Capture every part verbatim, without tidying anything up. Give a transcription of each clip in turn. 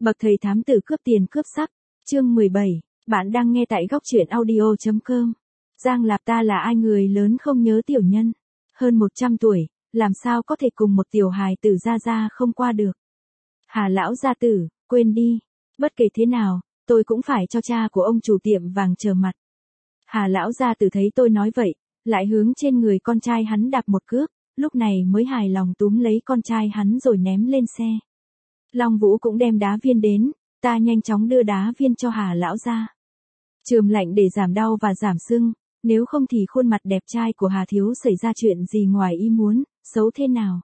Bậc thầy thám tử cướp tiền cướp sắc, chương mười bảy, bạn đang nghe tại góc truyện audio chấm com. Giang Lạp ta là ai người lớn không nhớ tiểu nhân, hơn một trăm tuổi, làm sao có thể cùng một tiểu hài tử ra ra không qua được. Hà lão gia tử, quên đi, bất kể thế nào, tôi cũng phải cho cha của ông chủ tiệm vàng trở mặt. Hà lão gia tử thấy tôi nói vậy, lại hướng trên người con trai hắn đạp một cước, lúc này mới hài lòng túm lấy con trai hắn rồi ném lên xe. Long Vũ cũng đem đá viên đến, ta nhanh chóng đưa đá viên cho Hà lão gia. Chườm lạnh để giảm đau và giảm sưng, nếu không thì khuôn mặt đẹp trai của Hà thiếu xảy ra chuyện gì ngoài ý muốn, xấu thế nào.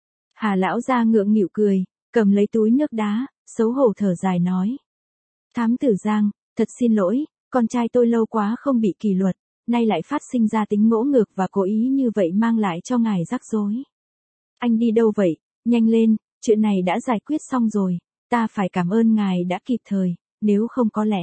Hà lão gia ngượng nghịu cười, cầm lấy túi nước đá, xấu hổ thở dài nói. Thám tử Giang, thật xin lỗi, con trai tôi lâu quá không bị kỷ luật, nay lại phát sinh ra tính ngỗ ngược và cố ý như vậy mang lại cho ngài rắc rối. Anh đi đâu vậy, nhanh lên, chuyện này đã giải quyết xong rồi, ta phải cảm ơn ngài đã kịp thời, nếu không có lẽ.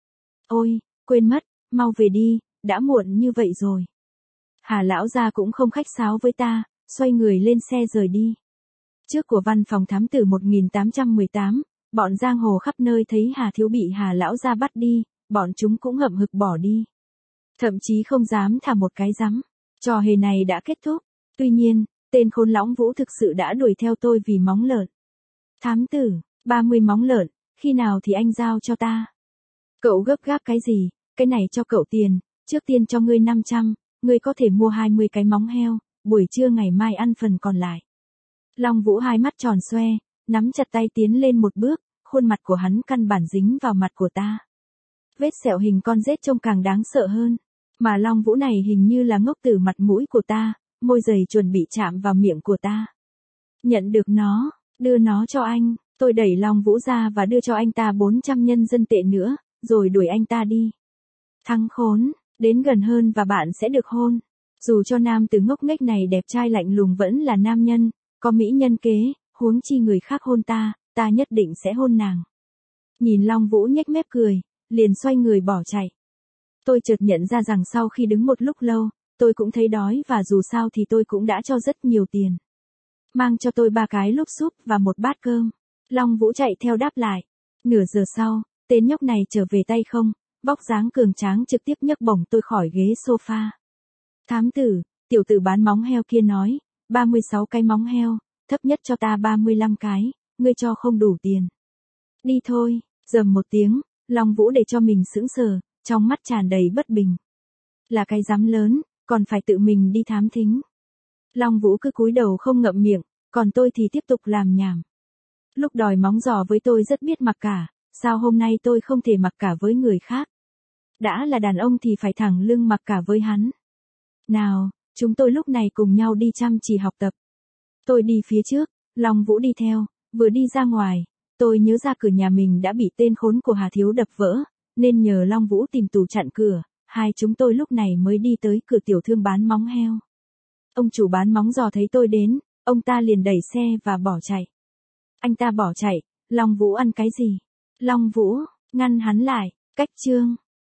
Ôi, quên mất, mau về đi, đã muộn như vậy rồi. Hà lão gia cũng không khách sáo với ta, xoay người lên xe rời đi. Trước của văn phòng thám tử một nghìn tám trăm mười tám, bọn giang hồ khắp nơi thấy Hà thiếu bị Hà lão gia bắt đi, bọn chúng cũng hậm hực bỏ đi. Thậm chí không dám thả một cái rắm. Trò hề này đã kết thúc. Tuy nhiên, tên khốn Lõng Vũ thực sự đã đuổi theo tôi vì móng lợn. Thám tử, ba mươi móng lợn, khi nào thì anh giao cho ta? Cậu gấp gáp cái gì, cái này cho cậu tiền, trước tiên cho ngươi năm trăm, ngươi có thể mua hai mươi cái móng heo, buổi trưa ngày mai ăn phần còn lại. Long Vũ hai mắt tròn xoe, nắm chặt tay tiến lên một bước, khuôn mặt của hắn căn bản dính vào mặt của ta. Vết sẹo hình con rết trông càng đáng sợ hơn, mà Long Vũ này hình như là ngốc từ mặt mũi của ta, môi dày chuẩn bị chạm vào miệng của ta. Nhận được nó, đưa nó cho anh, tôi đẩy Long Vũ ra và đưa cho anh ta bốn trăm nhân dân tệ nữa, rồi đuổi anh ta đi. Thằng khốn, đến gần hơn và bạn sẽ được hôn. Dù cho nam tử ngốc nghếch này đẹp trai lạnh lùng vẫn là nam nhân, có mỹ nhân kế, huống chi người khác hôn ta, ta nhất định sẽ hôn nàng. Nhìn Long Vũ nhếch mép cười, liền xoay người bỏ chạy. Tôi chợt nhận ra rằng sau khi đứng một lúc lâu, tôi cũng thấy đói và dù sao thì tôi cũng đã cho rất nhiều tiền. Mang cho tôi ba cái lốp súp và một bát cơm. Long Vũ chạy theo đáp lại. Nửa giờ sau, tên nhóc này trở về tay không, vóc dáng cường tráng trực tiếp nhấc bổng tôi khỏi ghế sofa. Thám tử, tiểu tử bán móng heo kia nói, ba mươi sáu cái móng heo, thấp nhất cho ta ba mươi lăm cái, ngươi cho không đủ tiền. Đi thôi, rầm một tiếng, Long Vũ để cho mình sững sờ, trong mắt tràn đầy bất bình. Là cái dám lớn, còn phải tự mình đi thám thính. Long Vũ cứ cúi đầu không ngậm miệng, còn tôi thì tiếp tục làm nhảm. Lúc đòi móng giò với tôi rất biết mặc cả, sao hôm nay tôi không thể mặc cả với người khác. Đã là đàn ông thì phải thẳng lưng mặc cả với hắn. Nào, chúng tôi lúc này cùng nhau đi chăm chỉ học tập. Tôi đi phía trước, Long Vũ đi theo, vừa đi ra ngoài, tôi nhớ ra cửa nhà mình đã bị tên khốn của Hà thiếu đập vỡ, nên nhờ Long Vũ tìm tủ chặn cửa, hai chúng tôi lúc này mới đi tới cửa tiểu thương bán móng heo. Ông chủ bán móng giò thấy tôi đến, ông ta liền đẩy xe và bỏ chạy. Anh ta bỏ chạy, Long Vũ ăn cái gì? Long Vũ, ngăn hắn lại, cách chương.